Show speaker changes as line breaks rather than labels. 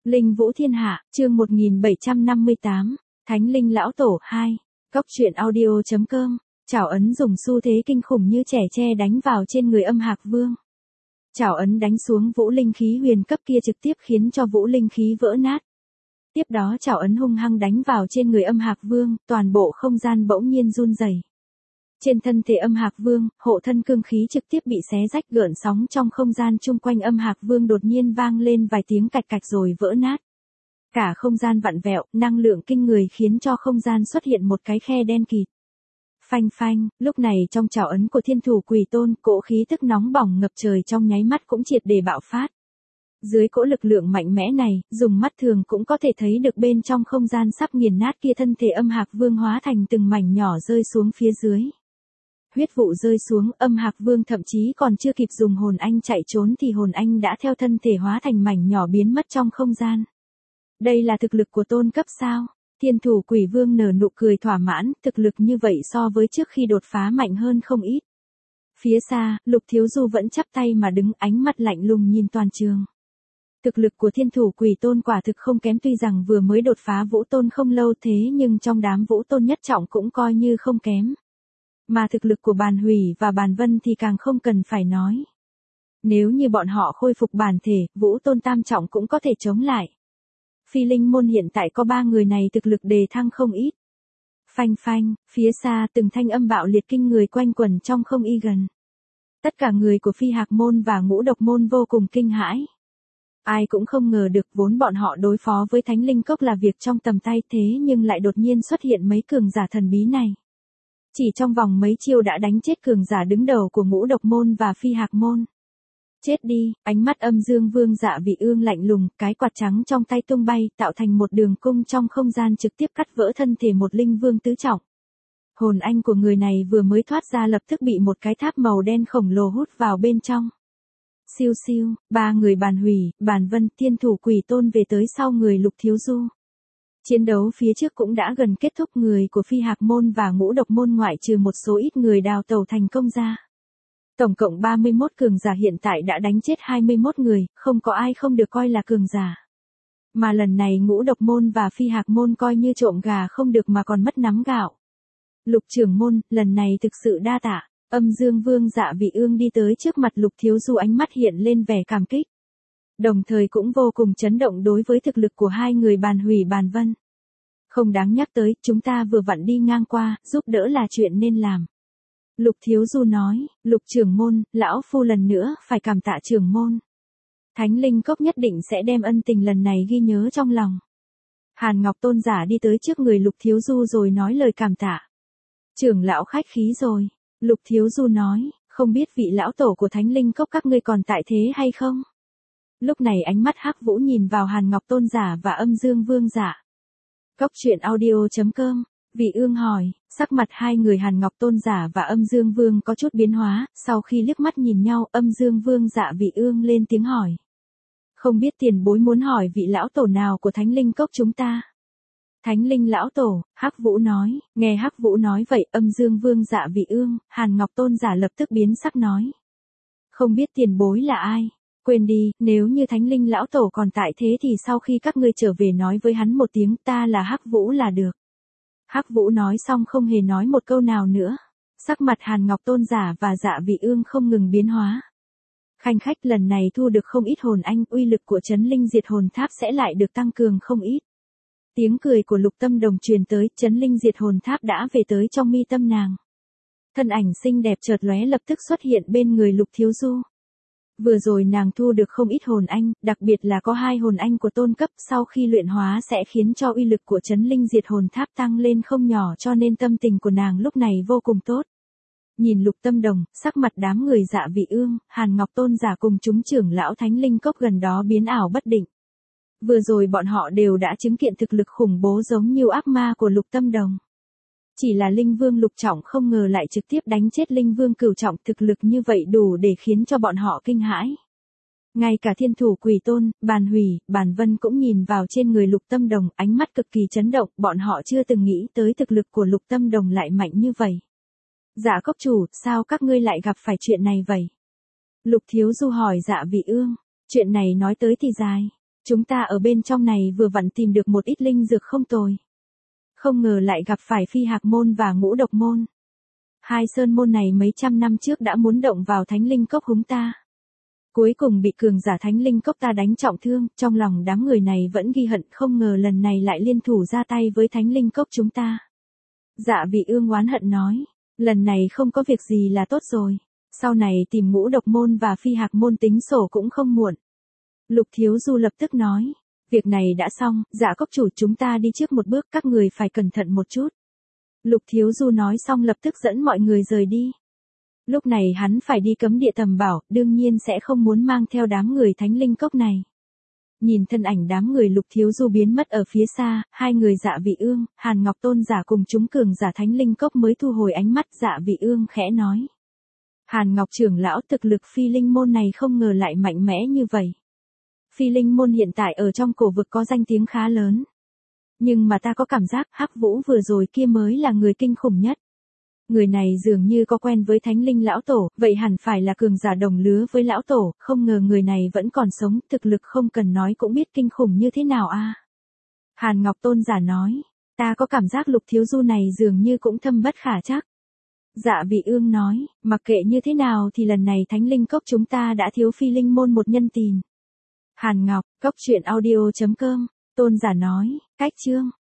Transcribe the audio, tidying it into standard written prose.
Linh Vũ Thiên Hạ, chương 1758, Thánh Linh Lão Tổ 2, Cóc truyện audio.com, Chảo ấn dùng xu thế kinh khủng như trẻ tre đánh vào trên người Âm Hạc Vương. Chảo ấn đánh xuống vũ linh khí huyền cấp kia trực tiếp khiến cho vũ linh khí vỡ nát. Tiếp đó chảo ấn hung hăng đánh vào trên người Âm Hạc Vương, toàn bộ không gian bỗng nhiên run rẩy. Trên thân thể Âm Hạc Vương, hộ thân cương khí trực tiếp bị xé rách, gợn sóng trong không gian chung quanh Âm Hạc Vương đột nhiên vang lên vài tiếng cạch cạch rồi vỡ nát. Cả không gian vặn vẹo, năng lượng kinh người khiến cho không gian xuất hiện một cái khe đen kịt. Phanh phanh, lúc này trong chảo ấn của Thiên Thủ Quỷ Tôn, cỗ khí tức nóng bỏng ngập trời trong nháy mắt cũng triệt để bạo phát. Dưới cỗ lực lượng mạnh mẽ này, dùng mắt thường cũng có thể thấy được bên trong không gian sắp nghiền nát kia thân thể Âm Hạc Vương hóa thành từng mảnh nhỏ rơi xuống phía dưới. Huyết vụ rơi xuống, Âm Hạc Vương thậm chí còn chưa kịp dùng hồn anh chạy trốn thì hồn anh đã theo thân thể hóa thành mảnh nhỏ biến mất trong không gian. Đây là thực lực của tôn cấp sao? Thiên Thủ Quỷ Vương nở nụ cười thỏa mãn, thực lực như vậy so với trước khi đột phá mạnh hơn không ít. Phía xa, Lục Thiếu Du vẫn chắp tay mà đứng, ánh mắt lạnh lùng nhìn toàn trường. Thực lực của Thiên Thủ Quỷ Tôn quả thực không kém, tuy rằng vừa mới đột phá Vũ Tôn không lâu thế nhưng trong đám Vũ Tôn nhất trọng cũng coi như không kém. Mà thực lực của Bàn Hủy và Bàn Vân thì càng không cần phải nói. Nếu như bọn họ khôi phục bản thể, Vũ Tôn tam trọng cũng có thể chống lại. Phi Linh môn hiện tại có 3 người này thực lực đề thăng không ít. Phanh phanh, phía xa từng thanh âm bạo liệt kinh người quanh quẩn trong không y gần. Tất cả người của Phi Hạc môn và Ngũ Độc môn vô cùng kinh hãi. Ai cũng không ngờ được vốn bọn họ đối phó với Thánh Linh Cốc là việc trong tầm tay thế nhưng lại đột nhiên xuất hiện mấy cường giả thần bí này. Chỉ trong vòng mấy chiêu đã đánh chết cường giả đứng đầu của Ngũ Độc môn và Phi Hạc môn. Chết đi, ánh mắt Âm Dương Vương Dạ Vị Ương lạnh lùng, cái quạt trắng trong tay tung bay, tạo thành một đường cung trong không gian trực tiếp cắt vỡ thân thể một linh vương tứ trọng. Hồn anh của người này vừa mới thoát ra lập tức bị một cái tháp màu đen khổng lồ hút vào bên trong. Siêu siêu, 3 người Bàn Hủy, Bàn Vân, Thiên Thủ Quỷ Tôn về tới sau người Lục Thiếu Du. Chiến đấu phía trước cũng đã gần kết thúc, người của Phi Hạc môn và Ngũ Độc môn ngoại trừ một số ít người đào tẩu thành công ra. Tổng cộng 31 cường giả hiện tại đã đánh chết 21 người, không có ai không được coi là cường giả. Mà lần này Ngũ Độc môn và Phi Hạc môn coi như trộm gà không được mà còn mất nắm gạo. Lục trưởng môn, lần này thực sự đa tạ. Âm Dương Vương Dạ Vị Ương đi tới trước mặt Lục Thiếu Du, ánh mắt hiện lên vẻ cảm kích. Đồng thời cũng vô cùng chấn động đối với thực lực của hai người Bàn Hủy Bàn Vân. Không đáng nhắc tới, chúng ta vừa vặn đi ngang qua, giúp đỡ là chuyện nên làm. Lục Thiếu Du nói, Lục trưởng môn, lão phu lần nữa phải cảm tạ trưởng môn. Thánh Linh Cốc nhất định sẽ đem ân tình lần này ghi nhớ trong lòng. Hàn Ngọc Tôn giả đi tới trước người Lục Thiếu Du rồi nói lời cảm tạ. Trưởng lão khách khí rồi. Lục Thiếu Du nói, không biết vị lão tổ của Thánh Linh Cốc các ngươi còn tại thế hay không? Lúc này ánh mắt Hắc Vũ nhìn vào Hàn Ngọc Tôn giả và Âm Dương Vương giả. Cóc truyện audio.com, Vị Ương hỏi, sắc mặt hai người Hàn Ngọc Tôn giả và Âm Dương Vương có chút biến hóa, sau khi liếc mắt nhìn nhau, Âm Dương Vương Dạ Vị Ương lên tiếng hỏi. Không biết tiền bối muốn hỏi vị lão tổ nào của Thánh Linh Cốc chúng ta? Thánh Linh lão tổ, Hắc Vũ nói, nghe Hắc Vũ nói vậy, Âm Dương Vương Dạ Vị Ương, Hàn Ngọc Tôn giả lập tức biến sắc nói. Không biết tiền bối là ai? Quên đi, nếu như Thánh Linh lão tổ còn tại thế thì sau khi các ngươi trở về nói với hắn một tiếng ta là Hắc Vũ là được. Hắc Vũ nói xong không hề nói một câu nào nữa. Sắc mặt Hàn Ngọc Tôn giả và Dạ Vị Ương không ngừng biến hóa. Khanh khách lần này thu được không ít hồn anh, uy lực của Chấn Linh Diệt Hồn Tháp sẽ lại được tăng cường không ít. Tiếng cười của Lục Tâm Đồng truyền tới, Chấn Linh Diệt Hồn Tháp đã về tới trong mi tâm nàng. Thân ảnh xinh đẹp chợt lóe lập tức xuất hiện bên người Lục Thiếu Du. Vừa rồi nàng thu được không ít hồn anh, đặc biệt là có 2 hồn anh của tôn cấp, sau khi luyện hóa sẽ khiến cho uy lực của Chấn Linh Diệt Hồn Tháp tăng lên không nhỏ, cho nên tâm tình của nàng lúc này vô cùng tốt. Nhìn Lục Tâm Đồng, sắc mặt đám người Dạ Vị Ương, Hàn Ngọc Tôn giả cùng chúng trưởng lão Thánh Linh Cốc gần đó biến ảo bất định. Vừa rồi bọn họ đều đã chứng kiện thực lực khủng bố giống như ác ma của Lục Tâm Đồng. Chỉ là Linh Vương lục trọng không ngờ lại trực tiếp đánh chết Linh Vương cửu trọng, thực lực như vậy đủ để khiến cho bọn họ kinh hãi. Ngay cả Thiên Thủ Quỷ Tôn, Bàn Hủy, Bàn Vân cũng nhìn vào trên người Lục Tâm Đồng, ánh mắt cực kỳ chấn động, bọn họ chưa từng nghĩ tới thực lực của Lục Tâm Đồng lại mạnh như vậy. Dạ cốc chủ, sao các ngươi lại gặp phải chuyện này vậy? Lục Thiếu Du hỏi Dạ Vị Ương, chuyện này nói tới thì dài. Chúng ta ở bên trong này vừa vặn tìm được một ít linh dược không tồi. Không ngờ lại gặp phải Phi Hạc môn và Ngũ Độc môn. Hai sơn môn này mấy trăm năm trước đã muốn động vào Thánh Linh Cốc húng ta. Cuối cùng bị cường giả Thánh Linh Cốc ta đánh trọng thương, trong lòng đám người này vẫn ghi hận, không ngờ lần này lại liên thủ ra tay với Thánh Linh Cốc chúng ta. Dạ Vị Ương oán hận nói, lần này không có việc gì là tốt rồi. Sau này tìm Ngũ Độc môn và Phi Hạc môn tính sổ cũng không muộn. Lục Thiếu Du lập tức nói, việc này đã xong, Dạ Cốc chủ chúng ta đi trước một bước, các người phải cẩn thận một chút. Lục Thiếu Du nói xong lập tức dẫn mọi người rời đi. Lúc này hắn phải đi cấm địa tầm bảo, đương nhiên sẽ không muốn mang theo đám người Thánh Linh Cốc này. Nhìn thân ảnh đám người Lục Thiếu Du biến mất ở phía xa, hai người Dạ Vị Ương, Hàn Ngọc Tôn giả cùng chúng cường giả Thánh Linh Cốc mới thu hồi ánh mắt. Dạ Vị Ương khẽ nói, Hàn Ngọc trưởng lão, thực lực Phi Linh môn này không ngờ lại mạnh mẽ như vậy. Phi Linh môn hiện tại ở trong cổ vực có danh tiếng khá lớn. Nhưng mà ta có cảm giác Hắc Vũ vừa rồi kia mới là người kinh khủng nhất. Người này dường như có quen với Thánh Linh lão tổ, vậy hẳn phải là cường giả đồng lứa với lão tổ, không ngờ người này vẫn còn sống, thực lực không cần nói cũng biết kinh khủng như thế nào a. Hàn Ngọc Tôn giả nói, ta có cảm giác Lục Thiếu Du này dường như cũng thâm bất khả trắc. Dạ Vị Ương nói, mặc kệ như thế nào thì lần này Thánh Linh Cốc chúng ta đã thiếu Phi Linh môn một nhân tình. Hàn Ngọc, Cốc truyện audio.com, Tôn giả nói, cách chương.